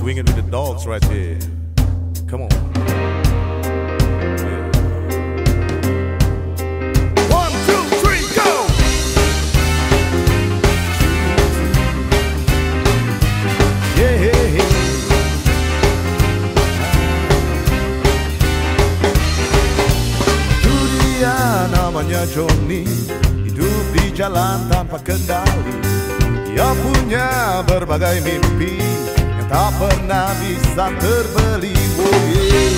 swinging with the dogs right here. Come on. Yeah. 1, 2, 3, go! Yeah. Itu dia namanya Johnny, hidup di jalan tanpa kendali. Dia punya berbagai mimpi yang tak pernah bisa terbeli. Oh yeah.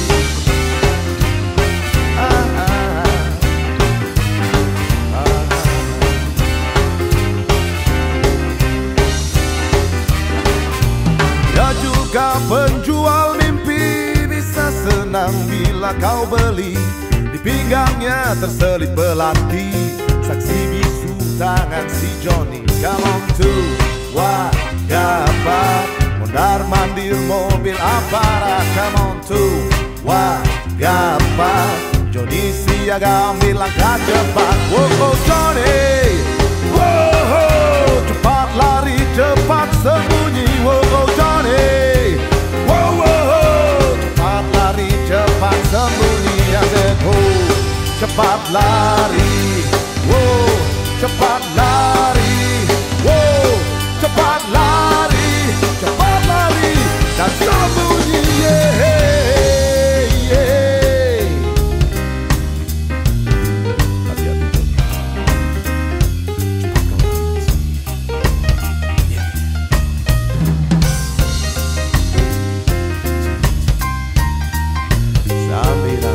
Dia juga penjual mimpi, bisa senang bila kau beli. Di pinggangnya terselip belati, saksi bisu tangan si Johnny. Come on tuh, wah dapat mondar mandir mobil aparat. Come on tuh, wah dapat Johnny siaga ambil langkah cepat. Wow Johnny, wow cepat lari cepat sembunyi. Wow Johnny, wow cepat lari cepat sembunyi. Cepat lari, wow cepat lari, wow cepat lari dan sembunyi. Yeah, yeah. Hati-hati. Sambilan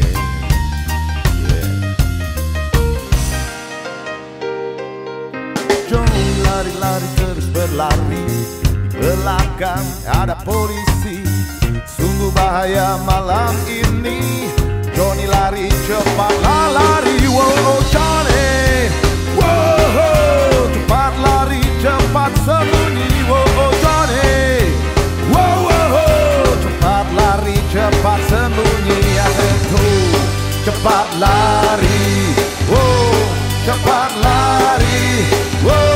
lari-lari terus berlari, di belakang ada polisi. Sungguh bahaya malam ini. Johnny lari cepat lari. Wow Johnny, wow cepat lari cepat sembunyi. Wow Johnny, wow cepat lari cepat sembunyi. Aduh cepat lari, wow cepat lari, wow.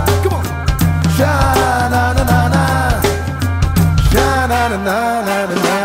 Na na na na